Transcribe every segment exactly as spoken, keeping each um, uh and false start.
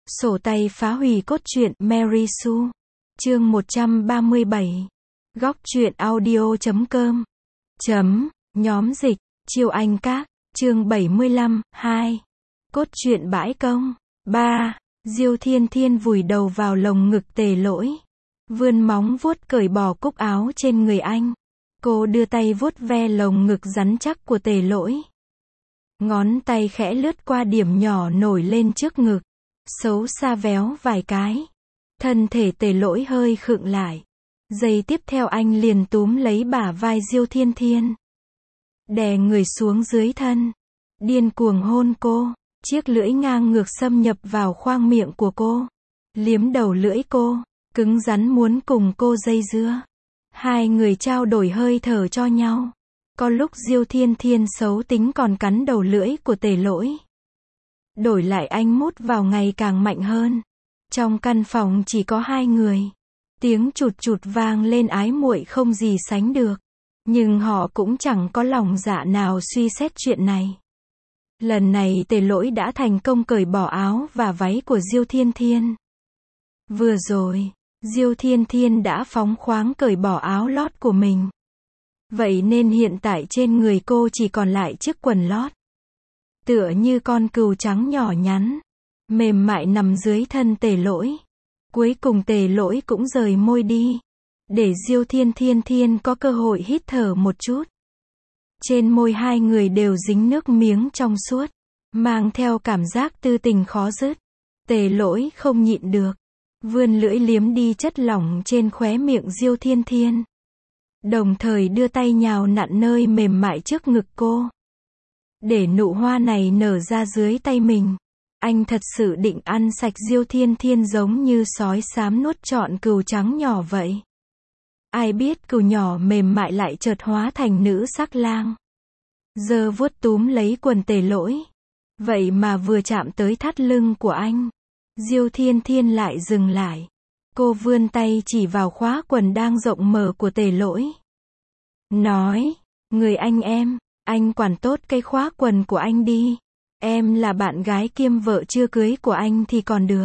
Sổ tay phá hủy cốt truyện Mary Sue. Chương một trăm ba mươi bảy. Góc truyện audio chấm com. Chấm. Nhóm dịch. Chiêu Anh Các. Chương bảy mươi lăm. hai. Cốt truyện bãi công. ba. Diêu Thiên Thiên vùi đầu vào lồng ngực Tề Lỗi. Vươn móng vuốt cởi bỏ cúc áo trên người anh. Cô đưa tay vuốt ve lồng ngực rắn chắc của Tề Lỗi. Ngón tay khẽ lướt qua điểm nhỏ nổi lên trước ngực. Xấu xa véo vài cái. Thân thể Tề Lỗi hơi khựng lại. Giây tiếp theo anh liền túm lấy bả vai Diêu Thiên Thiên. Đè người xuống dưới thân. Điên cuồng hôn cô. Chiếc lưỡi ngang ngược xâm nhập vào khoang miệng của cô. Liếm đầu lưỡi cô. Cứng rắn muốn cùng cô dây dưa. Hai người trao đổi hơi thở cho nhau. Có lúc Diêu Thiên Thiên xấu tính còn cắn đầu lưỡi của Tề Lỗi. Đổi lại anh mút vào ngày càng mạnh hơn. Trong căn phòng chỉ có hai người. Tiếng chụt chụt vang lên ái muội không gì sánh được. Nhưng họ cũng chẳng có lòng dạ nào suy xét chuyện này. Lần này Tề Lỗi đã thành công cởi bỏ áo và váy của Diêu Thiên Thiên. Vừa rồi, Diêu Thiên Thiên đã phóng khoáng cởi bỏ áo lót của mình. Vậy nên hiện tại trên người cô chỉ còn lại chiếc quần lót. Tựa như con cừu trắng nhỏ nhắn, mềm mại nằm dưới thân Tề Lỗi. Cuối cùng Tề Lỗi cũng rời môi đi, để Diêu Thiên Thiên Thiên có cơ hội hít thở một chút. Trên môi hai người đều dính nước miếng trong suốt, mang theo cảm giác tư tình khó dứt. Tề Lỗi không nhịn được, vươn lưỡi liếm đi chất lỏng trên khóe miệng Diêu Thiên Thiên. Đồng thời đưa tay nhào nặn nơi mềm mại trước ngực cô. Để nụ hoa này nở ra dưới tay mình. Anh thật sự định ăn sạch Diêu Thiên Thiên giống như sói xám nuốt trọn cừu trắng nhỏ vậy. Ai biết cừu nhỏ mềm mại lại chợt hóa thành nữ sắc lang. Giơ vuốt túm lấy quần Tề Lỗi. Vậy mà vừa chạm tới thắt lưng của anh, Diêu Thiên Thiên lại dừng lại. Cô vươn tay chỉ vào khóa quần đang rộng mở của Tề Lỗi. Nói, người anh em, anh quản tốt cái khóa quần của anh đi. Em là bạn gái kiêm vợ chưa cưới của anh thì còn được.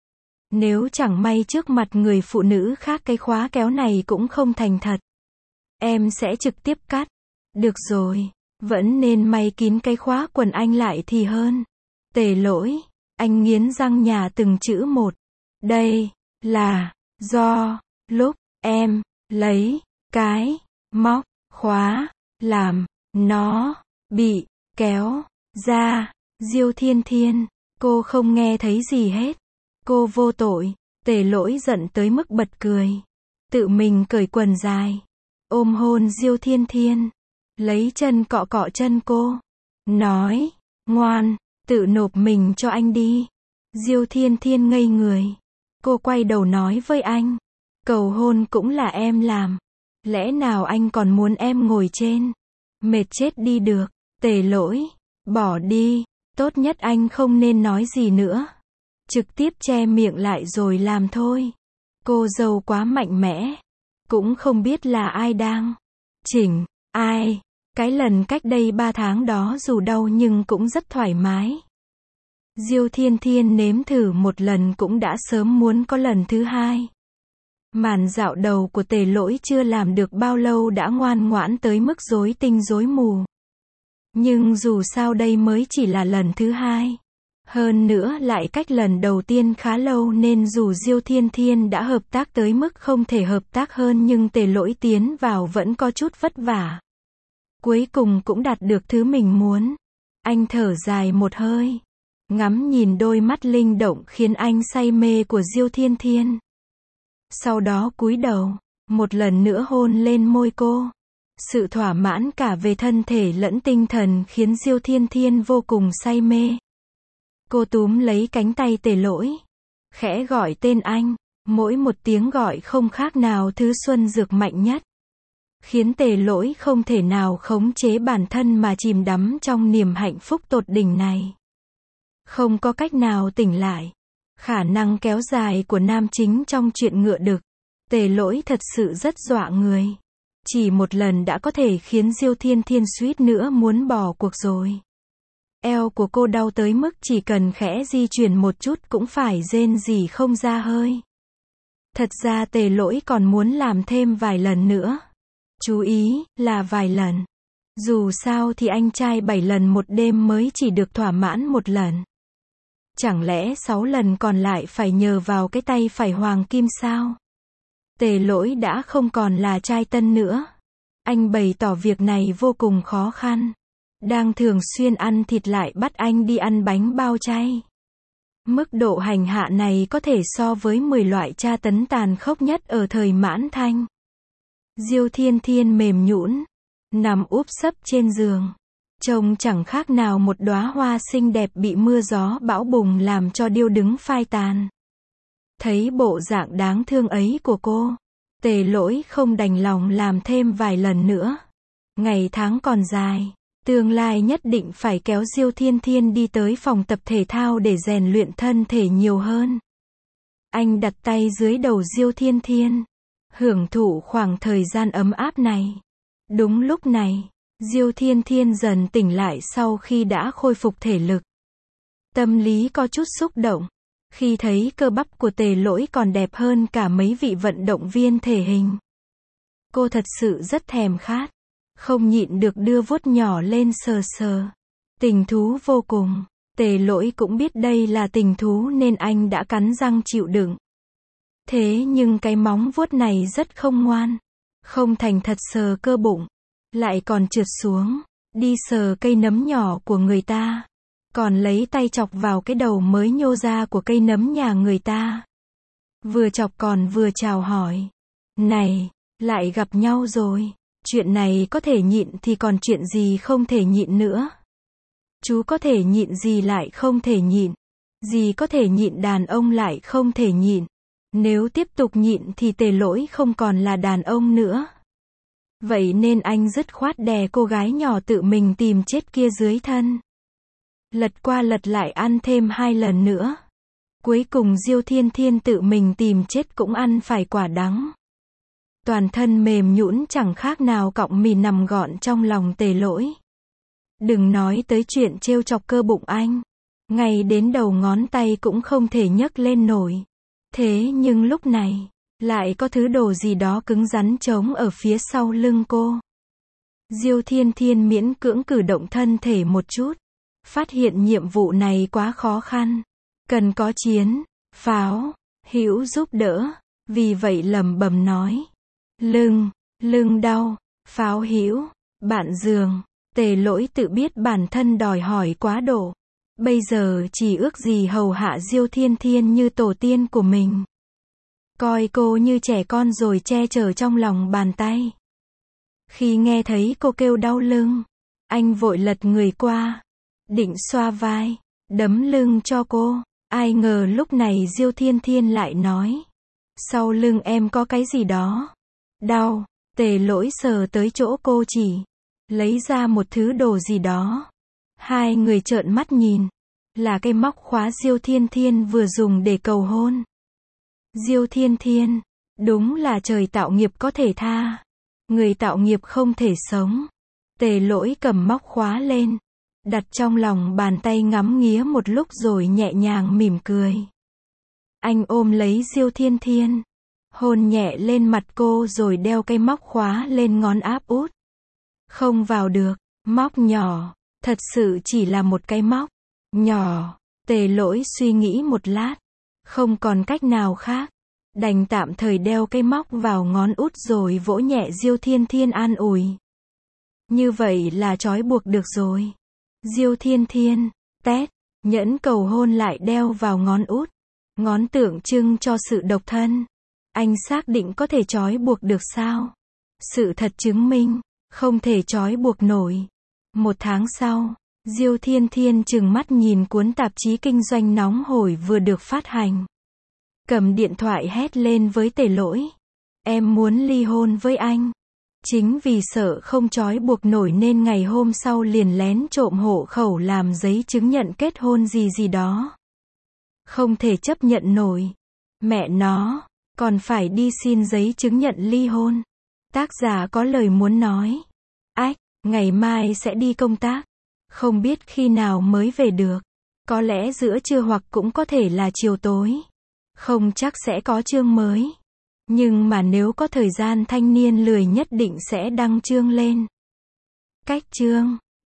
Nếu chẳng may trước mặt người phụ nữ khác cái khóa kéo này cũng không thành thật, em sẽ trực tiếp cắt. Được rồi, vẫn nên may kín cái khóa quần anh lại thì hơn. Tề Lỗi, anh nghiến răng nhả từng chữ một. Đây là do lúc em lấy cái móc khóa làm nó bị kéo ra. Diêu Thiên Thiên, cô không nghe thấy gì hết. Cô vô tội. Tề Lỗi giận tới mức bật cười. Tự mình cởi quần dài, ôm hôn Diêu Thiên Thiên, lấy chân cọ cọ chân cô. Nói, ngoan, tự nộp mình cho anh đi. Diêu Thiên Thiên ngây người. Cô quay đầu nói với anh, cầu hôn cũng là em làm. Lẽ nào anh còn muốn em ngồi trên? Mệt chết đi được. Tề Lỗi, bỏ đi. Tốt nhất anh không nên nói gì nữa. Trực tiếp che miệng lại rồi làm thôi. Cô dâu quá mạnh mẽ. Cũng không biết là ai đang chỉnh ai. Cái lần cách đây ba tháng đó dù đau nhưng cũng rất thoải mái. Diêu Thiên Thiên nếm thử một lần cũng đã sớm muốn có lần thứ hai. Màn dạo đầu của Tề Lỗi chưa làm được bao lâu đã ngoan ngoãn tới mức rối tinh rối mù. Nhưng dù sao đây mới chỉ là lần thứ hai. Hơn nữa lại cách lần đầu tiên khá lâu nên dù Diêu Thiên Thiên đã hợp tác tới mức không thể hợp tác hơn nhưng Tề Lỗi tiến vào vẫn có chút vất vả. Cuối cùng cũng đạt được thứ mình muốn. Anh thở dài một hơi. Ngắm nhìn đôi mắt linh động khiến anh say mê của Diêu Thiên Thiên. Sau đó cúi đầu, một lần nữa hôn lên môi cô. Sự thỏa mãn cả về thân thể lẫn tinh thần khiến Diêu Thiên Thiên vô cùng say mê. Cô túm lấy cánh tay Tề Lỗi, khẽ gọi tên anh, mỗi một tiếng gọi không khác nào thứ xuân dược mạnh nhất. Khiến Tề Lỗi không thể nào khống chế bản thân mà chìm đắm trong niềm hạnh phúc tột đỉnh này. Không có cách nào tỉnh lại. Khả năng kéo dài của nam chính trong chuyện ngựa đực, Tề Lỗi thật sự rất dọa người. Chỉ một lần đã có thể khiến Diêu Thiên Thiên suýt nữa muốn bỏ cuộc rồi. Eo của cô đau tới mức chỉ cần khẽ di chuyển một chút cũng phải rên rỉ không ra hơi. Thật ra Tề Lỗi còn muốn làm thêm vài lần nữa. Chú ý, là vài lần. Dù sao thì anh trai bảy lần một đêm mới chỉ được thỏa mãn một lần. Chẳng lẽ sáu lần còn lại phải nhờ vào cái tay phải hoàng kim sao? Tề Lỗi đã không còn là trai tân nữa. Anh bày tỏ việc này vô cùng khó khăn. Đang thường xuyên ăn thịt lại bắt anh đi ăn bánh bao chay. Mức độ hành hạ này có thể so với mười loại tra tấn tàn khốc nhất ở thời Mãn Thanh. Diêu Thiên Thiên mềm nhũn, nằm úp sấp trên giường. Trông chẳng khác nào một đóa hoa xinh đẹp bị mưa gió bão bùng làm cho điêu đứng phai tàn. Thấy bộ dạng đáng thương ấy của cô, Tề Lỗi không đành lòng làm thêm vài lần nữa. Ngày tháng còn dài, tương lai nhất định phải kéo Diêu Thiên Thiên đi tới phòng tập thể thao để rèn luyện thân thể nhiều hơn. Anh đặt tay dưới đầu Diêu Thiên Thiên, hưởng thụ khoảng thời gian ấm áp này. Đúng lúc này, Diêu Thiên Thiên dần tỉnh lại sau khi đã khôi phục thể lực. Tâm lý có chút xúc động, khi thấy cơ bắp của Tề Lỗi còn đẹp hơn cả mấy vị vận động viên thể hình. Cô thật sự rất thèm khát, không nhịn được đưa vuốt nhỏ lên sờ sờ. Tình thú vô cùng, Tề Lỗi cũng biết đây là tình thú nên anh đã cắn răng chịu đựng. Thế nhưng cái móng vuốt này rất không ngoan, không thành thật sờ cơ bụng, lại còn trượt xuống, đi sờ cây nấm nhỏ của người ta, còn lấy tay chọc vào cái đầu mới nhô ra của cây nấm nhà người ta. Vừa chọc còn vừa chào hỏi. Này, lại gặp nhau rồi. Chuyện này có thể nhịn thì còn chuyện gì không thể nhịn nữa. Chú có thể nhịn gì lại không thể nhịn. Gì có thể nhịn đàn ông lại không thể nhịn. Nếu tiếp tục nhịn thì Tề Lỗi không còn là đàn ông nữa. Vậy nên anh dứt khoát đè cô gái nhỏ tự mình tìm chết kia dưới thân. Lật qua lật lại ăn thêm hai lần nữa. Cuối cùng Diêu Thiên Thiên tự mình tìm chết cũng ăn phải quả đắng. Toàn thân mềm nhũn chẳng khác nào cọng mì nằm gọn trong lòng Tề Lỗi. Đừng nói tới chuyện trêu chọc cơ bụng anh. Ngay đến đầu ngón tay cũng không thể nhấc lên nổi. Thế nhưng lúc này, lại có thứ đồ gì đó cứng rắn trống ở phía sau lưng cô. Diêu Thiên Thiên miễn cưỡng cử động thân thể một chút. Phát hiện nhiệm vụ này quá khó khăn. Cần có chiến, pháo, hữu giúp đỡ. Vì vậy lẩm bẩm nói. Lưng, lưng đau, pháo hữu, bạn giường. Tề Lỗi tự biết bản thân đòi hỏi quá độ. Bây giờ chỉ ước gì hầu hạ Diêu Thiên Thiên như tổ tiên của mình. Coi cô như trẻ con rồi che chở trong lòng bàn tay. Khi nghe thấy cô kêu đau lưng, anh vội lật người qua, định xoa vai, đấm lưng cho cô. Ai ngờ lúc này Diêu Thiên Thiên lại nói. Sau lưng em có cái gì đó. Đau. Tề Lỗi sờ tới chỗ cô chỉ. Lấy ra một thứ đồ gì đó. Hai người trợn mắt nhìn. Là cái móc khóa Diêu Thiên Thiên vừa dùng để cầu hôn. Diêu Thiên Thiên. Đúng là trời tạo nghiệp có thể tha. Người tạo nghiệp không thể sống. Tề Lỗi cầm móc khóa lên. Đặt trong lòng bàn tay ngắm nghía một lúc rồi nhẹ nhàng mỉm cười. Anh ôm lấy Diêu Thiên Thiên. Hôn nhẹ lên mặt cô rồi đeo cây móc khóa lên ngón áp út. Không vào được. Móc nhỏ. Thật sự chỉ là một cái móc. Nhỏ. Tề Lỗi suy nghĩ một lát. Không còn cách nào khác. Đành tạm thời đeo cây móc vào ngón út rồi vỗ nhẹ Diêu Thiên Thiên an ủi. Như vậy là trói buộc được rồi. Diêu Thiên Thiên. Tét. Nhẫn cầu hôn lại đeo vào ngón út. Ngón tượng trưng cho sự độc thân. Anh xác định có thể trói buộc được sao? Sự thật chứng minh, không thể trói buộc nổi. Một tháng sau, Diêu Thiên Thiên trừng mắt nhìn cuốn tạp chí kinh doanh nóng hổi vừa được phát hành. Cầm điện thoại hét lên với Tề Lỗi. Em muốn ly hôn với anh. Chính vì sợ không trói buộc nổi nên ngày hôm sau liền lén trộm hộ khẩu làm giấy chứng nhận kết hôn gì gì đó. Không thể chấp nhận nổi. Mẹ nó, còn phải đi xin giấy chứng nhận ly hôn. Tác giả có lời muốn nói. Ách, ngày mai sẽ đi công tác. Không biết khi nào mới về được. Có lẽ giữa trưa hoặc cũng có thể là chiều tối. Không chắc sẽ có chương mới. Nhưng mà nếu có thời gian thanh niên lười nhất định sẽ đăng chương lên. Cách chương